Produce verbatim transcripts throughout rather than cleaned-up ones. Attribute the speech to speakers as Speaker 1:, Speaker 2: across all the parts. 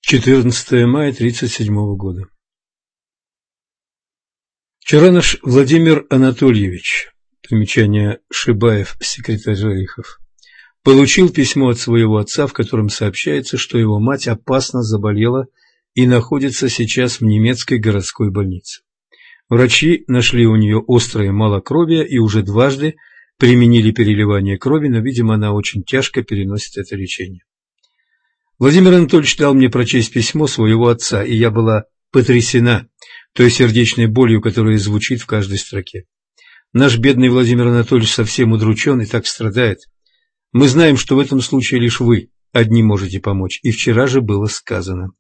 Speaker 1: четырнадцатое мая тридцать седьмого года. Вчера наш Владимир Анатольевич, примечание Шибаев, секретарь Рейхов, получил письмо от своего отца, в котором сообщается, что его мать опасно заболела и находится сейчас в немецкой городской больнице. Врачи нашли у нее острое малокровие и уже дважды применили переливание крови, но, видимо, она очень тяжко переносит это лечение. Владимир Анатольевич дал мне прочесть письмо своего отца, и я была потрясена той сердечной болью, которая звучит в каждой строке. Наш бедный Владимир Анатольевич совсем удручен и так страдает. Мы знаем, что в этом случае лишь вы одни можете помочь, и вчера же было сказано.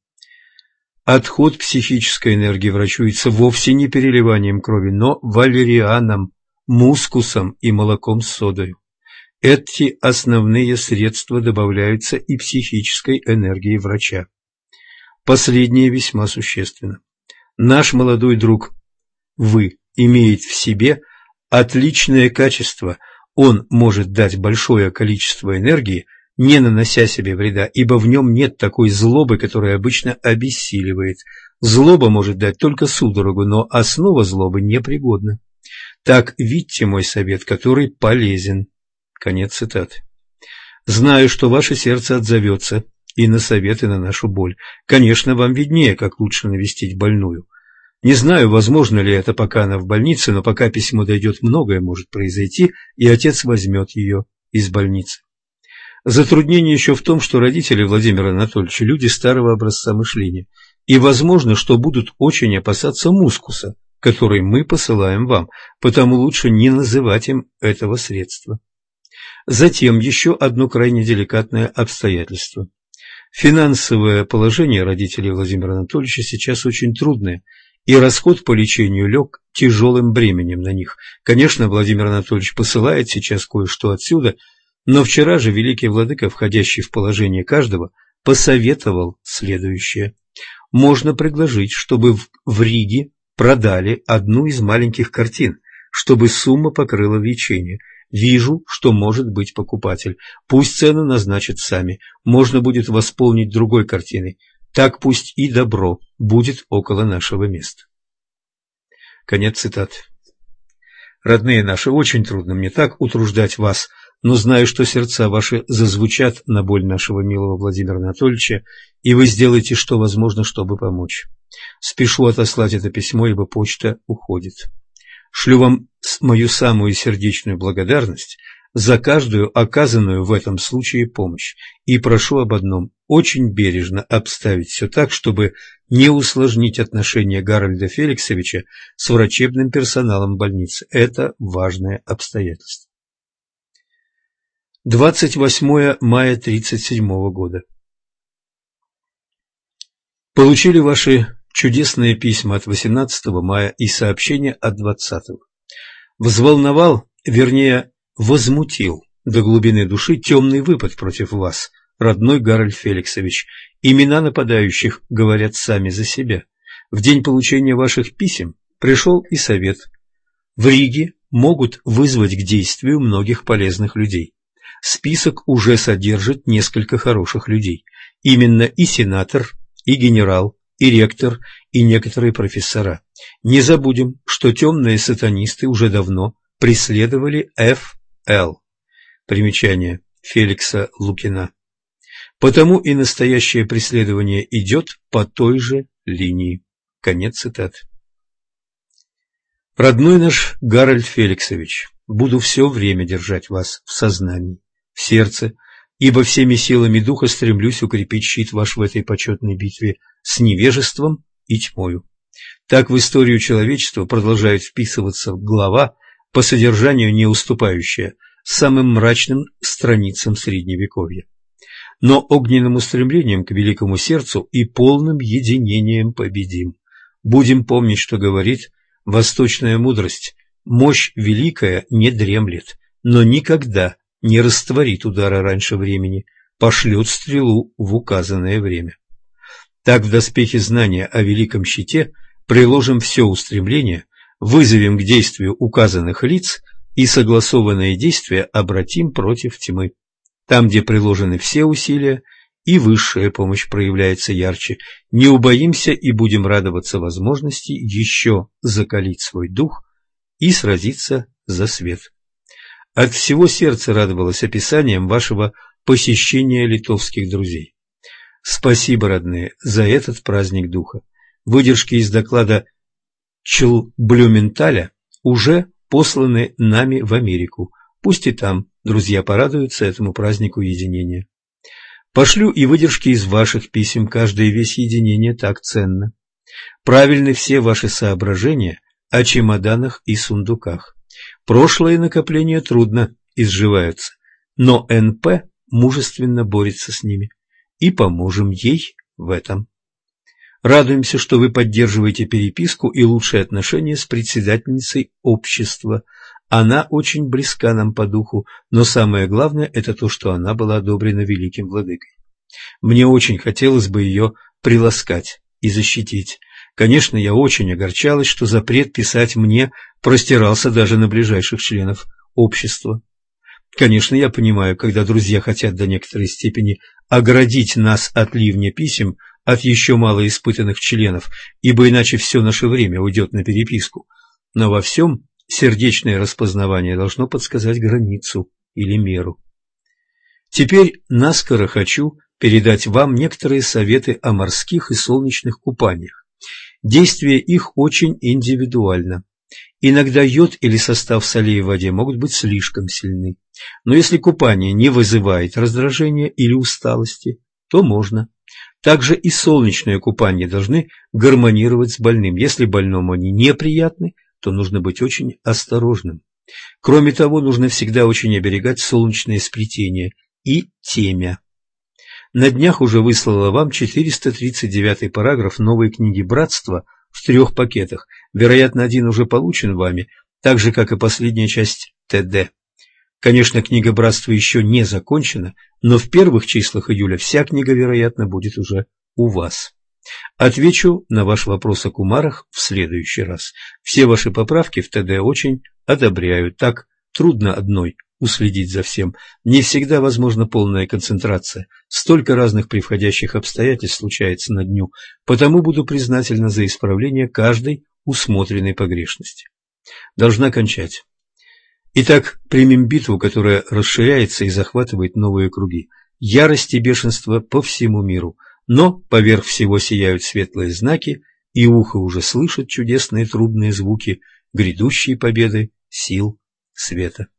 Speaker 1: Отход психической энергии врачуется вовсе не переливанием крови, но валерианом, мускусом и молоком с содой. Эти основные средства добавляются и психической энергии врача. Последнее весьма существенно. Наш молодой друг, вы, имеет в себе отличное качество. Он может дать большое количество энергии, не нанося себе вреда, ибо в нем нет такой злобы, которая обычно обессиливает. Злоба может дать только судорогу, но основа злобы непригодна. Так видите мой совет, который полезен. Конец цитаты. Знаю, что ваше сердце отзовется и на совет, и на нашу боль. Конечно, вам виднее, как лучше навестить больную. Не знаю, возможно ли это, пока она в больнице, но пока письмо дойдет, многое может произойти, и отец возьмет ее из больницы. Затруднение еще в том, что родители Владимира Анатольевича люди старого образца мышления, и возможно, что будут очень опасаться мускуса, который мы посылаем вам, потому лучше не называть им этого средства. Затем еще одно крайне деликатное обстоятельство. Финансовое положение родителей Владимира Анатольевича сейчас очень трудное, и расход по лечению лег тяжелым бременем на них. Конечно, Владимир Анатольевич посылает сейчас кое-что отсюда, но вчера же великий владыка, входящий в положение каждого, посоветовал следующее. Можно предложить, чтобы в, в Риге продали одну из маленьких картин, чтобы сумма покрыла лечение. Вижу, что может быть покупатель. Пусть цену назначат сами. Можно будет восполнить другой картиной. Так пусть и добро будет около нашего места. Конец цитаты. Родные наши, очень трудно мне так утруждать вас, но знаю, что сердца ваши зазвучат на боль нашего милого Владимира Анатольевича, и вы сделаете, что возможно, чтобы помочь. Спешу отослать это письмо, ибо почта уходит. Шлю вам мою самую сердечную благодарность за каждую оказанную в этом случае помощь и прошу об одном – очень бережно обставить все так, чтобы не усложнить отношения Гарольда Феликсовича с врачебным персоналом больницы. Это важное обстоятельство. двадцать восьмое мая тридцать седьмого года. Получили ваши чудесные письма от восемнадцатого мая и сообщения от двадцатого. Взволновал, вернее, возмутил до глубины души темный выпад против вас, родной Гарольд Феликсович. Имена нападающих говорят сами за себя. В день получения ваших писем пришел и совет. В Риге могут вызвать к действию многих полезных людей. Список уже содержит несколько хороших людей. Именно и сенатор, и генерал, и ректор, и некоторые профессора. Не забудем, что темные сатанисты уже давно преследовали Ф Л. Примечание Феликса Лукина. Потому и настоящее преследование идет по той же линии. Конец цитаты. Родной наш Гарольд Феликсович, буду все время держать вас в сознании, в сердце, ибо всеми силами духа стремлюсь укрепить щит ваш в этой почетной битве с невежеством и тьмою. Так в историю человечества продолжает вписываться глава, по содержанию не уступающая самым мрачным страницам Средневековья, но огненным устремлением к великому сердцу и полным единением победим. Будем помнить, что говорит восточная мудрость: мощь великая не дремлет, но никогда не растворит удара раньше времени, пошлет стрелу в указанное время. Так в доспехе знания о великом щите приложим все устремление, вызовем к действию указанных лиц и согласованные действия обратим против тьмы. Там, где приложены все усилия, и высшая помощь проявляется ярче. Не убоимся и будем радоваться возможности еще закалить свой дух и сразиться за свет. От всего сердца радовалась описанием вашего посещения литовских друзей. Спасибо, родные, за этот праздник духа. Выдержки из доклада Чл-Блюменталя уже посланы нами в Америку. Пусть и там друзья порадуются этому празднику единения. Пошлю и выдержки из ваших писем, каждая вещь единения так ценна. Правильны все ваши соображения о чемоданах и сундуках. Прошлые накопления трудно изживаются, но эн пэ мужественно борется с ними, и поможем ей в этом. Радуемся, что вы поддерживаете переписку и лучшие отношения с председательницей общества. Она очень близка нам по духу, но самое главное – это то, что она была одобрена великим владыкой. Мне очень хотелось бы ее приласкать и защитить. Конечно, я очень огорчалась, что запрет писать мне простирался даже на ближайших членов общества. Конечно, я понимаю, когда друзья хотят до некоторой степени оградить нас от ливня писем от еще малоиспытанных членов, ибо иначе все наше время уйдет на переписку. Но во всем сердечное распознавание должно подсказать границу или меру. Теперь наскоро хочу передать вам некоторые советы о морских и солнечных купаниях. Действие их очень индивидуально. Иногда йод или состав солей в воде могут быть слишком сильны. Но если купание не вызывает раздражения или усталости, то можно. Также и солнечное купание должны гармонировать с больным. Если больному они неприятны, то нужно быть очень осторожным. Кроме того, нужно всегда очень оберегать солнечное сплетение и темя. На днях уже выслала вам четыреста тридцать девятый параграф новой книги «Братства» в трех пакетах. Вероятно, один уже получен вами, так же, как и последняя часть тэ дэ. Конечно, книга «Братства» еще не закончена, но в первых числах июля вся книга, вероятно, будет уже у вас. Отвечу на ваш вопрос о кумарах в следующий раз. Все ваши поправки в тэ дэ очень одобряю. Так трудно одной уследить за всем. Не всегда возможна полная концентрация. Столько разных превходящих обстоятельств случается на дню, потому буду признательна за исправление каждой усмотренной погрешности. Должна кончать. Итак, примем битву, которая расширяется и захватывает новые круги. Ярость и бешенство по всему миру. Но поверх всего сияют светлые знаки, и ухо уже слышит чудесные трубные звуки грядущей победы сил света.